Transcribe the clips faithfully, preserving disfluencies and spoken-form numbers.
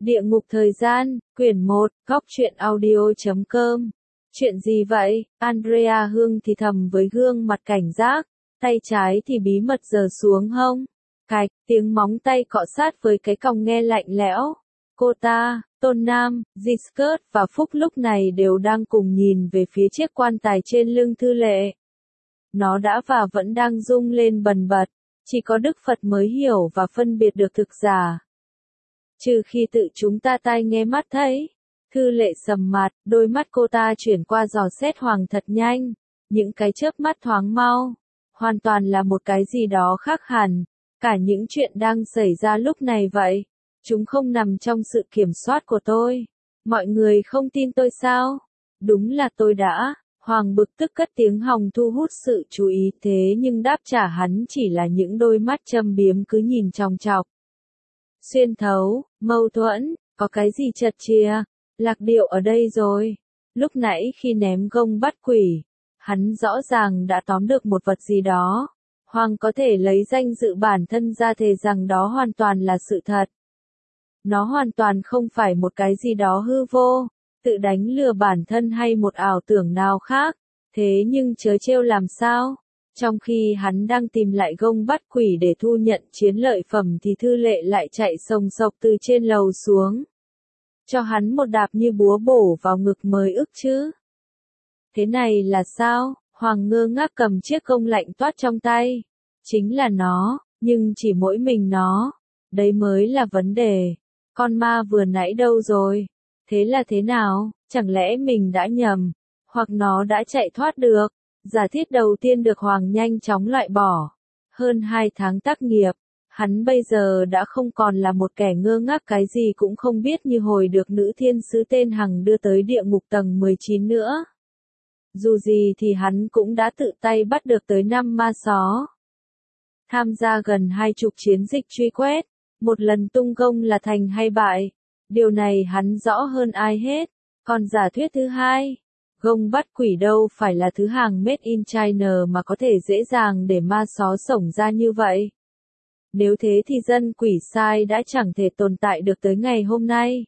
Địa ngục thời gian, quyển một, góc truyện audio chấm com. Chuyện gì vậy? Andrea Hương thì thầm với gương mặt cảnh giác, tay trái thì bí mật giở xuống hông. Cạch, tiếng móng tay cọ sát với cái còng nghe lạnh lẽo. Cô ta, Tôn Nam, Giscard và Phúc lúc này đều đang cùng nhìn về phía chiếc quan tài trên lưng Thư Lệ. Nó đã và vẫn đang rung lên bần bật, chỉ có Đức Phật mới hiểu và phân biệt được thực giả. Trừ khi tự chúng ta tai nghe mắt thấy. Thư Lệ sầm mặt, đôi mắt cô ta chuyển qua dò xét Hoàng thật nhanh, những cái chớp mắt thoáng mau, hoàn toàn là một cái gì đó khác hẳn, cả những chuyện đang xảy ra lúc này vậy, chúng không nằm trong sự kiểm soát của tôi. Mọi người không tin tôi sao? Đúng là tôi đã. Hoàng bực tức cất tiếng hòng thu hút sự chú ý, thế nhưng đáp trả hắn chỉ là những đôi mắt châm biếm cứ nhìn chòng chọc. Xuyên thấu, mâu thuẫn, có cái gì chật chìa, lạc điệu ở đây rồi. Lúc nãy khi ném gông bắt quỷ, hắn rõ ràng đã tóm được một vật gì đó. Hoàng có thể lấy danh dự bản thân ra thề rằng đó hoàn toàn là sự thật. Nó hoàn toàn không phải một cái gì đó hư vô, tự đánh lừa bản thân hay một ảo tưởng nào khác. Thế nhưng chớ trêu làm sao? Trong khi hắn đang tìm lại gông bắt quỷ để thu nhận chiến lợi phẩm thì Thư Lệ lại chạy sồng sộc từ trên lầu xuống. Cho hắn một đạp như búa bổ vào ngực mới ức chứ. Thế này là sao? Hoàng ngơ ngác cầm chiếc gông lạnh toát trong tay. Chính là nó, nhưng chỉ mỗi mình nó. Đấy mới là vấn đề. Con ma vừa nãy đâu rồi? Thế là thế nào? Chẳng lẽ mình đã nhầm? Hoặc nó đã chạy thoát được? Giả thiết đầu tiên được Hoàng nhanh chóng loại bỏ. Hơn hai tháng tác nghiệp, hắn bây giờ đã không còn là một kẻ ngơ ngác cái gì cũng không biết như hồi được nữ thiên sứ tên Hằng đưa tới địa ngục tầng mười chín nữa. Dù gì thì hắn cũng đã tự tay bắt được tới năm ma só. Tham gia gần hai chục chiến dịch truy quét, một lần tung gông là thành hay bại. Điều này hắn rõ hơn ai hết. Còn giả thuyết thứ hai, gông bắt quỷ đâu phải là thứ hàng made in China mà có thể dễ dàng để ma só sổng ra như vậy. Nếu thế thì dân quỷ sai đã chẳng thể tồn tại được tới ngày hôm nay.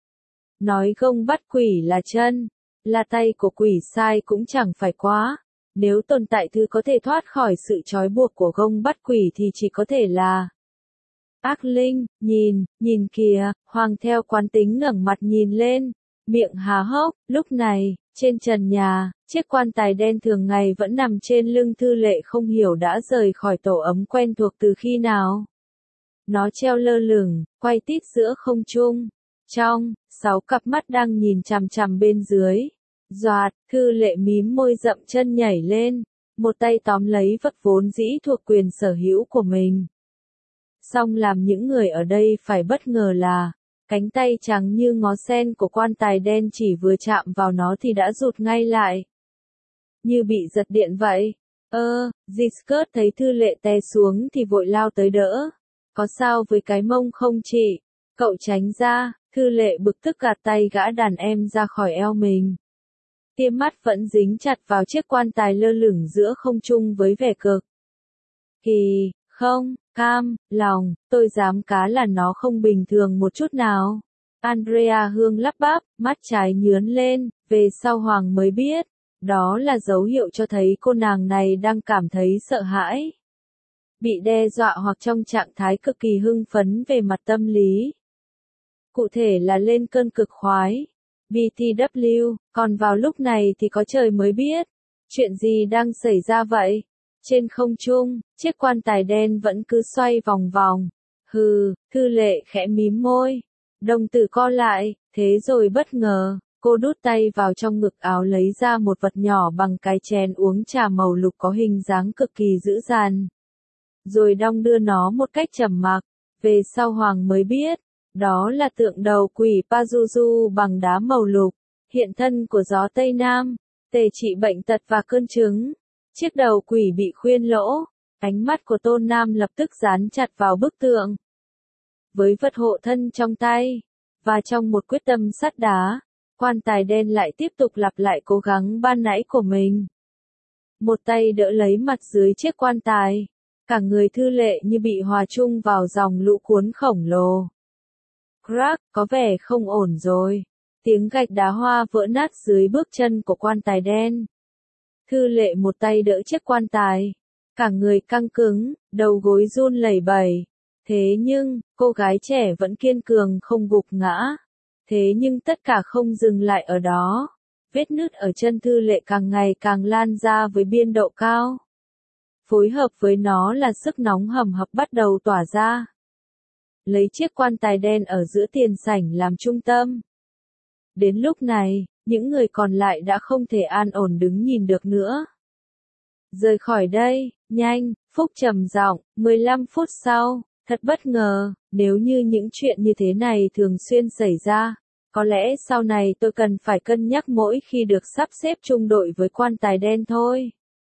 Nói gông bắt quỷ là chân, là tay của quỷ sai cũng chẳng phải quá. Nếu tồn tại thứ có thể thoát khỏi sự trói buộc của gông bắt quỷ thì chỉ có thể là ác linh. Nhìn, nhìn kìa, Hoàng theo quán tính ngẩng mặt nhìn lên, miệng há hốc. Lúc này, trên trần nhà, chiếc quan tài đen thường ngày vẫn nằm trên lưng Thư Lệ không hiểu đã rời khỏi tổ ấm quen thuộc từ khi nào. Nó treo lơ lửng, quay tít giữa không trung. Trong, sáu cặp mắt đang nhìn chằm chằm bên dưới. Doạt, Thư Lệ mím môi dậm chân nhảy lên, một tay tóm lấy vật vốn dĩ thuộc quyền sở hữu của mình. Song làm những người ở đây phải bất ngờ là, cánh tay trắng như ngó sen của quan tài đen chỉ vừa chạm vào nó thì đã rụt ngay lại. Như bị giật điện vậy. Ơ, Giscard thấy Thư Lệ té xuống thì vội lao tới đỡ. Có sao với cái mông không chị? Cậu tránh ra. Thư Lệ bực tức gạt tay gã đàn em ra khỏi eo mình. Tia mắt vẫn dính chặt vào chiếc quan tài lơ lửng giữa không trung với vẻ cực kỳ không cam lòng. Tôi dám cá là nó không bình thường một chút nào. Andrea Hương lắp bắp, mắt trái nhướn lên, về sau Hoàng mới biết, đó là dấu hiệu cho thấy cô nàng này đang cảm thấy sợ hãi, bị đe dọa hoặc trong trạng thái cực kỳ hưng phấn về mặt tâm lý. Cụ thể là lên cơn cực khoái. bê tê vê, còn vào lúc này thì có trời mới biết. Chuyện gì đang xảy ra vậy? Trên không trung, chiếc quan tài đen vẫn cứ xoay vòng vòng. Hừ, Thư Lệ khẽ mím môi. Đồng tử co lại, thế rồi bất ngờ, cô đút tay vào trong ngực áo lấy ra một vật nhỏ bằng cái chén uống trà màu lục có hình dáng cực kỳ dữ dằn. Rồi đong đưa nó một cách trầm mặc. Về sau Hoàng mới biết, đó là tượng đầu quỷ Pazuzu bằng đá màu lục, hiện thân của gió Tây Nam, tề trị bệnh tật và cơn chứng. Chiếc đầu quỷ bị khuyên lỗ, ánh mắt của Tôn Nam lập tức dán chặt vào bức tượng. Với vật hộ thân trong tay, và trong một quyết tâm sắt đá, quan tài đen lại tiếp tục lặp lại cố gắng ban nãy của mình. Một tay đỡ lấy mặt dưới chiếc quan tài, cả người Thư Lệ như bị hòa chung vào dòng lũ cuốn khổng lồ. Crack, có vẻ không ổn rồi. Tiếng gạch đá hoa vỡ nát dưới bước chân của quan tài đen. Thư lệ một tay đỡ chiếc quan tài. Cả người căng cứng, đầu gối run lẩy bẩy. Thế nhưng, cô gái trẻ vẫn kiên cường không gục ngã. Thế nhưng tất cả không dừng lại ở đó. Vết nứt ở chân Thư lệ càng ngày càng lan ra với biên độ cao. Phối hợp với nó là sức nóng hầm hập bắt đầu tỏa ra. Lấy chiếc quan tài đen ở giữa tiền sảnh làm trung tâm. Đến lúc này, những người còn lại đã không thể an ổn đứng nhìn được nữa. Rời khỏi đây, nhanh, Phúc trầm giọng, mười lăm phút sau, thật bất ngờ, nếu như những chuyện như thế này thường xuyên xảy ra, có lẽ sau này tôi cần phải cân nhắc mỗi khi được sắp xếp chung đội với quan tài đen thôi.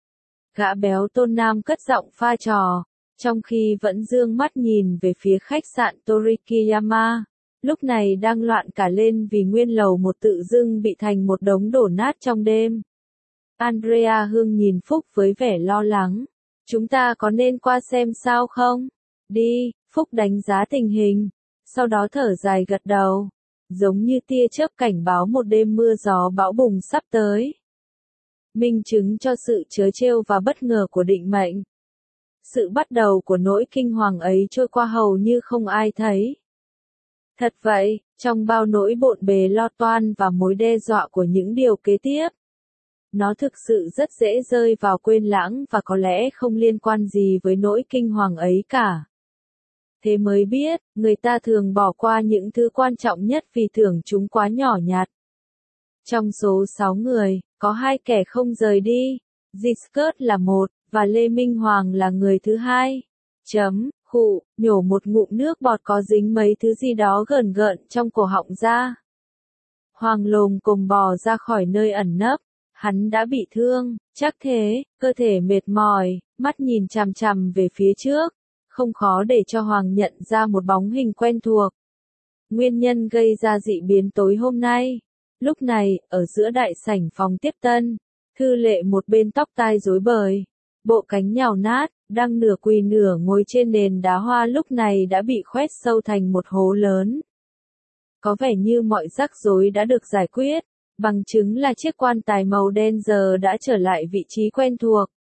Gã béo Tôn Nam cất giọng pha trò, trong khi vẫn dương mắt nhìn về phía khách sạn Torikiyama, lúc này đang loạn cả lên vì nguyên lầu một tự dưng bị thành một đống đổ nát trong đêm. Andrea Hương nhìn Phúc với vẻ lo lắng. Chúng ta có nên qua xem sao không? Đi, Phúc đánh giá tình hình, sau đó thở dài gật đầu, giống như tia chớp cảnh báo một đêm mưa gió bão bùng sắp tới. Minh chứng cho sự trớ trêu và bất ngờ của định mệnh. Sự bắt đầu của nỗi kinh hoàng ấy trôi qua hầu như không ai thấy. Thật vậy, trong bao nỗi bộn bề lo toan và mối đe dọa của những điều kế tiếp, nó thực sự rất dễ rơi vào quên lãng và có lẽ không liên quan gì với nỗi kinh hoàng ấy cả. Thế mới biết, người ta thường bỏ qua những thứ quan trọng nhất vì tưởng chúng quá nhỏ nhặt. Trong số sáu người, có hai kẻ không rời đi. Giscard là một, và Lê Minh Hoàng là người thứ hai. Chấm, khụ, nhổ một ngụm nước bọt có dính mấy thứ gì đó gờn gợn trong cổ họng ra. Hoàng lồm cồm bò ra khỏi nơi ẩn nấp. Hắn đã bị thương, chắc thế, cơ thể mệt mỏi, mắt nhìn chằm chằm về phía trước. Không khó để cho Hoàng nhận ra một bóng hình quen thuộc. Nguyên nhân gây ra dị biến tối hôm nay. Lúc này, ở giữa đại sảnh phòng tiếp tân, Thư lệ một bên tóc tai rối bời, bộ cánh nhào nát, đang nửa quỳ nửa ngồi trên nền đá hoa lúc này đã bị khoét sâu thành một hố lớn. Có vẻ như mọi rắc rối đã được giải quyết, bằng chứng là chiếc quan tài màu đen giờ đã trở lại vị trí quen thuộc.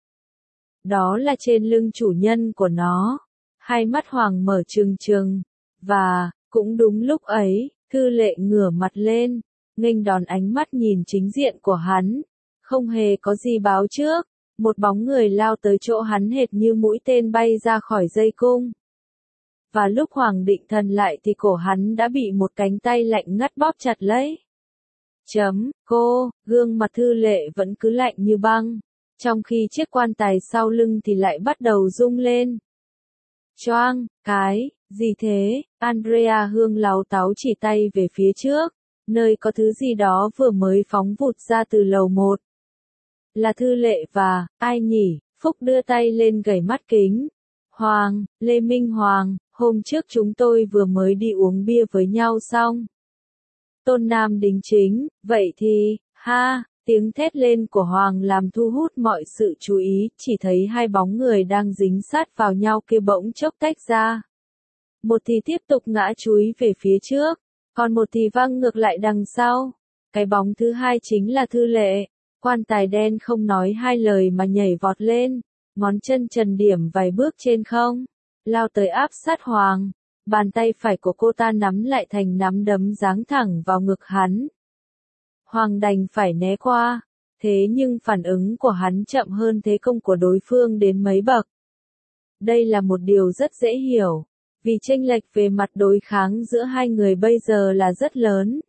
Đó là trên lưng chủ nhân của nó. Hai mắt Hoàng mở trừng trừng, và, cũng đúng lúc ấy, Thư lệ ngửa mặt lên, nghênh đón ánh mắt nhìn chính diện của hắn. Không hề có gì báo trước, một bóng người lao tới chỗ hắn hệt như mũi tên bay ra khỏi dây cung. Và lúc Hoàng định thần lại thì cổ hắn đã bị một cánh tay lạnh ngắt bóp chặt lấy. Chấm, cô, gương mặt Thư lệ vẫn cứ lạnh như băng, trong khi chiếc quan tài sau lưng thì lại bắt đầu rung lên. Choang, cái, gì thế? Andrea Hương láu táu chỉ tay về phía trước, nơi có thứ gì đó vừa mới phóng vụt ra từ lầu một. Là Thư lệ và, ai nhỉ? Phúc đưa tay lên gẩy mắt kính. Hoàng, Lê Minh Hoàng, hôm trước chúng tôi vừa mới đi uống bia với nhau xong. Tôn Nam đính chính, vậy thì, ha, tiếng thét lên của Hoàng làm thu hút mọi sự chú ý, chỉ thấy hai bóng người đang dính sát vào nhau kia bỗng chốc tách ra. Một thì tiếp tục ngã chúi về phía trước, còn một thì văng ngược lại đằng sau. Cái bóng thứ hai chính là Thư lệ. Quan tài đen không nói hai lời mà nhảy vọt lên, ngón chân trần điểm vài bước trên không, lao tới áp sát Hoàng. Bàn tay phải của cô ta nắm lại thành nắm đấm giáng thẳng vào ngực hắn. Hoàng đành phải né qua, thế nhưng phản ứng của hắn chậm hơn thế công của đối phương đến mấy bậc. Đây là một điều rất dễ hiểu, vì chênh lệch về mặt đối kháng giữa hai người bây giờ là rất lớn.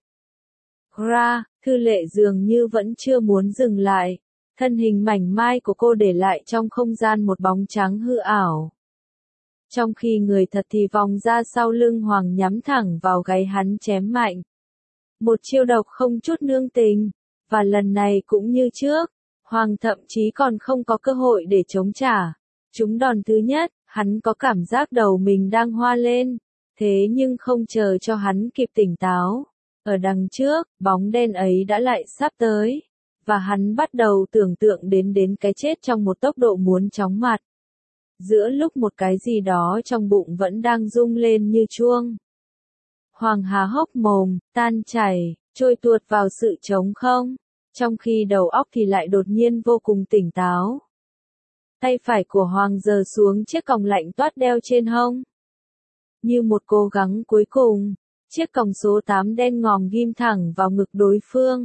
Ra, Thư lệ dường như vẫn chưa muốn dừng lại, thân hình mảnh mai của cô để lại trong không gian một bóng trắng hư ảo. Trong khi người thật thì vòng ra sau lưng Hoàng nhắm thẳng vào gáy hắn chém mạnh. Một chiêu độc không chút nương tình, và lần này cũng như trước, Hoàng thậm chí còn không có cơ hội để chống trả. Trúng đòn thứ nhất, hắn có cảm giác đầu mình đang hoa lên, thế nhưng không chờ cho hắn kịp tỉnh táo. Ở đằng trước, bóng đen ấy đã lại sắp tới, và hắn bắt đầu tưởng tượng đến đến cái chết trong một tốc độ muốn chóng mặt. Giữa lúc một cái gì đó trong bụng vẫn đang rung lên như chuông. Hoàng há hốc mồm, tan chảy, trôi tuột vào sự trống không, trong khi đầu óc thì lại đột nhiên vô cùng tỉnh táo. Tay phải của Hoàng giơ xuống chiếc còng lạnh toát đeo trên hông. Như một cố gắng cuối cùng, chiếc còng số tám đen ngòm ghim thẳng vào ngực đối phương.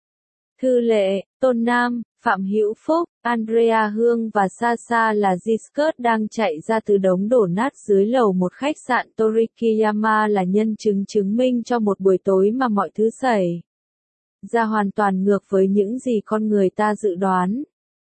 Thư Lệ, Tôn Nam, Phạm Hữu Phúc, Andrea Hương và Sasa là Giscard đang chạy ra từ đống đổ nát dưới lầu một khách sạn Torikiyama là nhân chứng chứng minh cho một buổi tối mà mọi thứ xảy ra hoàn toàn ngược với những gì con người ta dự đoán.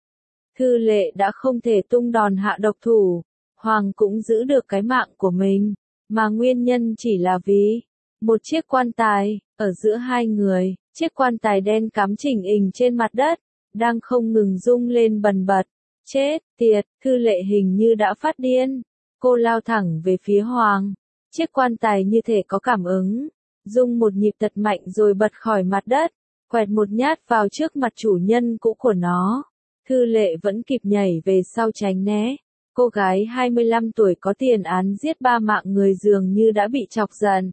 Thư Lệ đã không thể tung đòn hạ độc thủ, Hoàng cũng giữ được cái mạng của mình, mà nguyên nhân chỉ là vì một chiếc quan tài, ở giữa hai người, chiếc quan tài đen cắm chỉnh ình trên mặt đất, đang không ngừng rung lên bần bật. Chết tiệt, Thư Lệ hình như đã phát điên. Cô lao thẳng về phía Hoàng. Chiếc quan tài như thể có cảm ứng, rung một nhịp thật mạnh rồi bật khỏi mặt đất, quẹt một nhát vào trước mặt chủ nhân cũ của nó. Thư Lệ vẫn kịp nhảy về sau tránh né. Cô gái hai mươi lăm tuổi có tiền án giết ba mạng người dường như đã bị chọc giận.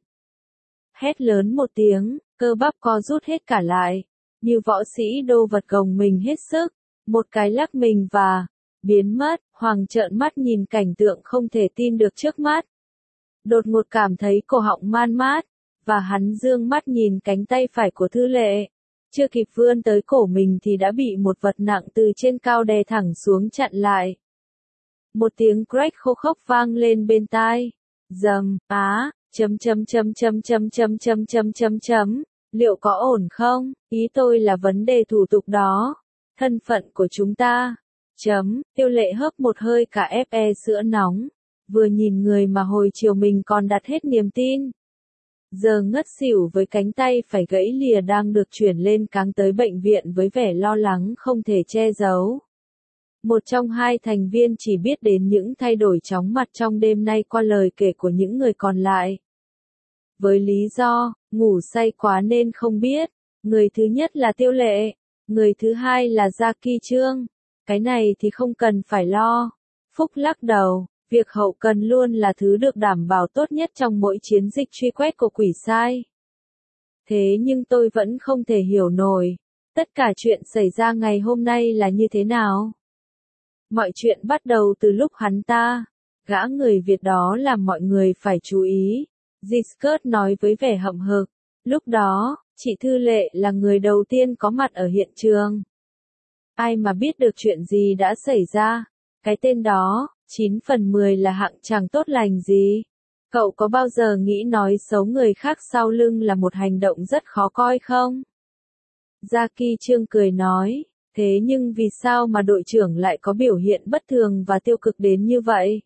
Hét lớn một tiếng, cơ bắp co rút hết cả lại, như võ sĩ đô vật gồng mình hết sức, một cái lắc mình và biến mất. Hoàng trợn mắt nhìn cảnh tượng không thể tin được trước mắt. Đột ngột cảm thấy cổ họng man mát, và hắn dương mắt nhìn cánh tay phải của Thư Lệ. Chưa kịp vươn tới cổ mình thì đã bị một vật nặng từ trên cao đè thẳng xuống chặn lại. Một tiếng crack khô khốc vang lên bên tai. Dầm, á, chấm chấm chấm chấm chấm chấm chấm chấm chấm chấm, liệu có ổn không? Ý tôi là vấn đề thủ tục đó. Thân phận của chúng ta. Chấm, Tiêu Lệ hớp một hơi cả ép e sữa nóng. Vừa nhìn người mà hồi chiều mình còn đặt hết niềm tin. Giờ ngất xỉu với cánh tay phải gãy lìa đang được chuyển lên cáng tới bệnh viện với vẻ lo lắng không thể che giấu. Một trong hai thành viên chỉ biết đến những thay đổi chóng mặt trong đêm nay qua lời kể của những người còn lại. Với lý do, ngủ say quá nên không biết. Người thứ nhất là Tiêu Lệ. Người thứ hai là Jackie Trương. Cái này thì không cần phải lo. Phúc lắc đầu. Việc hậu cần luôn là thứ được đảm bảo tốt nhất trong mỗi chiến dịch truy quét của quỷ sai. Thế nhưng tôi vẫn không thể hiểu nổi. Tất cả chuyện xảy ra ngày hôm nay là như thế nào? Mọi chuyện bắt đầu từ lúc hắn ta, gã người Việt đó làm mọi người phải chú ý. Giscard nói với vẻ hậm hực. Lúc đó, chị Thư Lệ là người đầu tiên có mặt ở hiện trường. Ai mà biết được chuyện gì đã xảy ra? Cái tên đó, chín phần mười là hạng chẳng tốt lành gì. Cậu có bao giờ nghĩ nói xấu người khác sau lưng là một hành động rất khó coi không? Jackie Trương cười nói, thế nhưng vì sao mà đội trưởng lại có biểu hiện bất thường và tiêu cực đến như vậy?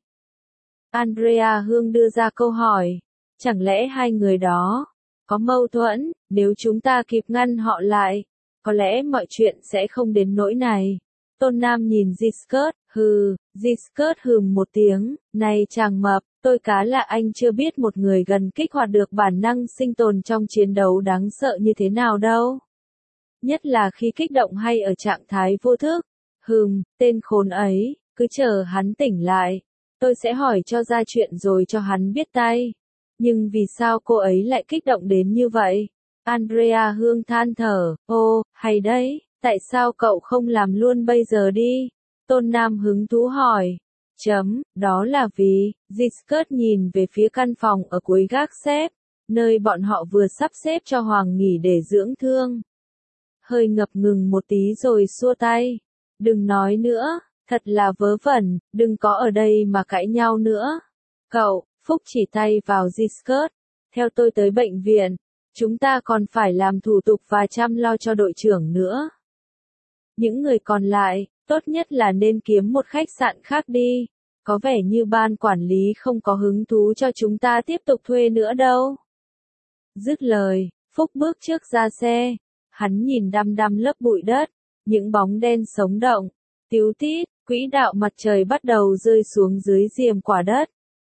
Andrea Hương đưa ra câu hỏi, chẳng lẽ hai người đó có mâu thuẫn? Nếu chúng ta kịp ngăn họ lại, có lẽ mọi chuyện sẽ không đến nỗi này. Tôn Nam nhìn Giscard, hừ, Giscard hừm một tiếng, này chàng mập, tôi cá là anh chưa biết một người gần kích hoạt được bản năng sinh tồn trong chiến đấu đáng sợ như thế nào đâu. Nhất là khi kích động hay ở trạng thái vô thức. Hừm, tên khốn ấy, cứ chờ hắn tỉnh lại. Tôi sẽ hỏi cho ra chuyện rồi cho hắn biết tay. Nhưng vì sao cô ấy lại kích động đến như vậy? Andrea Hương than thở, ô, hay đấy, tại sao cậu không làm luôn bây giờ đi? Tôn Nam hứng thú hỏi. Chấm, đó là vì, Giscard nhìn về phía căn phòng ở cuối gác xếp, nơi bọn họ vừa sắp xếp cho Hoàng nghỉ để dưỡng thương. Hơi ngập ngừng một tí rồi xua tay. Đừng nói nữa, thật là vớ vẩn, đừng có ở đây mà cãi nhau nữa. Cậu, Phúc chỉ tay vào Giscard, theo tôi tới bệnh viện, chúng ta còn phải làm thủ tục và chăm lo cho đội trưởng nữa. Những người còn lại, tốt nhất là nên kiếm một khách sạn khác đi. Có vẻ như ban quản lý không có hứng thú cho chúng ta tiếp tục thuê nữa đâu. Dứt lời, Phúc bước trước ra xe. Hắn nhìn đăm đăm lớp bụi đất, những bóng đen sống động, tíu tít, quỹ đạo mặt trời bắt đầu rơi xuống dưới diềm quả đất.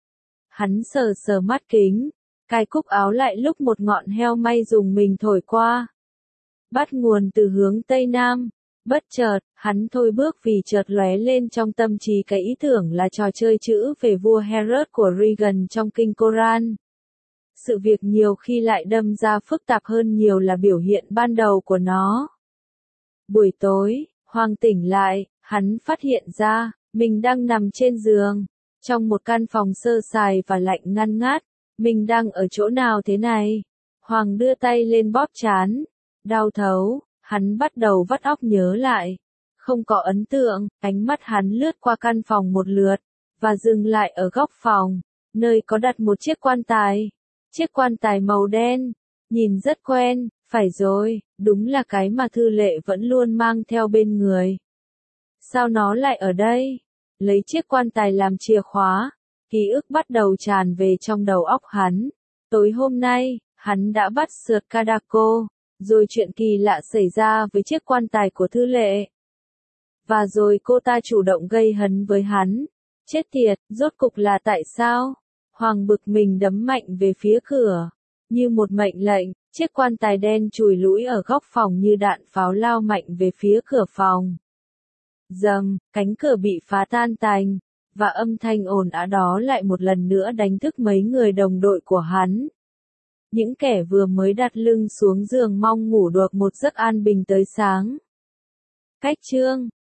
Hắn sờ sờ mắt kính, cài cúc áo lại lúc một ngọn heo may dùng mình thổi qua. Bắt nguồn từ hướng Tây Nam, bất chợt, hắn thôi bước vì chợt lóe lên trong tâm trí cái ý tưởng là trò chơi chữ về vua Herod của Regan trong kinh Koran. sự việc nhiều khi lại đâm ra phức tạp hơn nhiều là biểu hiện ban đầu của nó. Buổi tối, Hoàng tỉnh lại, hắn phát hiện ra, mình đang nằm trên giường, trong một căn phòng sơ sài và lạnh ngăn ngát. Mình đang ở chỗ nào thế này? Hoàng đưa tay lên bóp trán, đau thấu, hắn bắt đầu vắt óc nhớ lại. Không có ấn tượng, ánh mắt hắn lướt qua căn phòng một lượt, và dừng lại ở góc phòng, nơi có đặt một chiếc quan tài. Chiếc quan tài màu đen, nhìn rất quen, phải rồi, đúng là cái mà Thư Lệ vẫn luôn mang theo bên người. Sao nó lại ở đây? Lấy chiếc quan tài làm chìa khóa, ký ức bắt đầu tràn về trong đầu óc hắn. Tối hôm nay, hắn đã bắt sượt Kadako, rồi chuyện kỳ lạ xảy ra với chiếc quan tài của Thư Lệ. Và rồi cô ta chủ động gây hấn với hắn. Chết tiệt, rốt cục là tại sao? Hoàng bực mình đấm mạnh về phía cửa. Như một mệnh lệnh, chiếc quan tài đen chùi lũi ở góc phòng như đạn pháo lao mạnh về phía cửa phòng. Dầm, cánh cửa bị phá tan tành, và âm thanh ồn ào đó lại một lần nữa đánh thức mấy người đồng đội của hắn. Những kẻ vừa mới đặt lưng xuống giường mong ngủ được một giấc an bình tới sáng. Cách chương